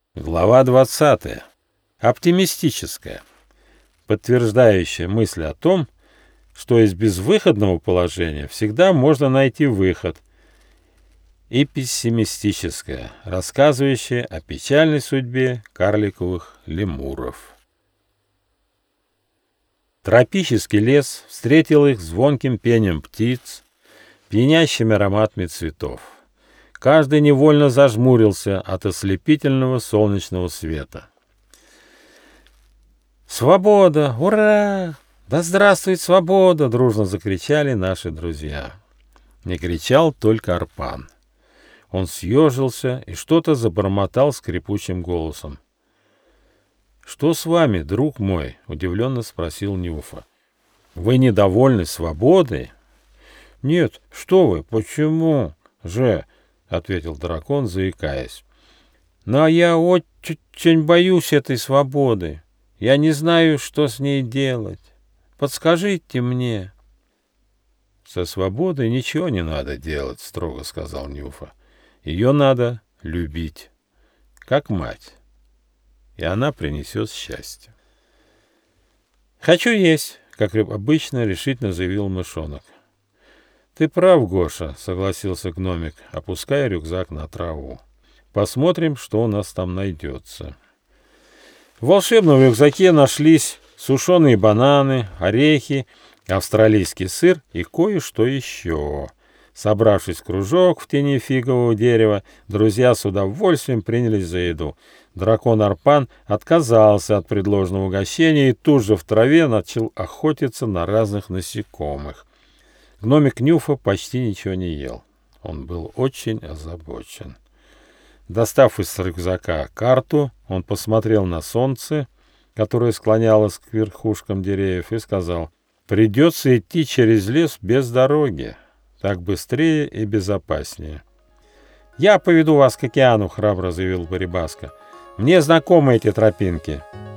Глава 20. Оптимистическая, подтверждающая мысль о том, что из безвыходного положения всегда можно найти выход, и пессимистическая, рассказывающая о печальной судьбе карликовых лемуров. Тропический лес встретил их звонким пением птиц, пьянящими ароматами цветов. Каждый невольно зажмурился от ослепительного солнечного света. «Свобода! Ура! Да здравствует свобода!» — дружно закричали наши друзья. Не кричал только Арпан. Он съежился и что-то забормотал скрипучим голосом. «Что с вами, друг мой?» — удивленно спросил Нюфа. «Вы недовольны свободой?» «Нет, что вы, почему же?» — ответил дракон, заикаясь. «Но я очень боюсь этой свободы. Я не знаю, что с ней делать. Подскажите мне». «Со свободой ничего не надо делать», — строго сказал Нюфа. «Ее надо любить, как мать, и она принесет счастье». «Хочу есть», — как обычно решительно заявил мышонок. «Ты прав, Гоша», — согласился гномик, опуская рюкзак на траву. «Посмотрим, что у нас там найдется». В волшебном рюкзаке нашлись сушеные бананы, орехи, австралийский сыр и кое-что еще. Собравшись в кружок в тени фигового дерева, друзья с удовольствием принялись за еду. Дракон Арпан отказался от предложенного угощения и тут же в траве начал охотиться на разных насекомых. Гномик Нюфа почти ничего не ел. Он был очень озабочен. Достав из рюкзака карту, он посмотрел на солнце, которое склонялось к верхушкам деревьев, и сказал: «Придется идти через лес без дороги. Так быстрее и безопаснее». «Я поведу вас к океану», — храбро заявил Барибаска. «Мне знакомы эти тропинки».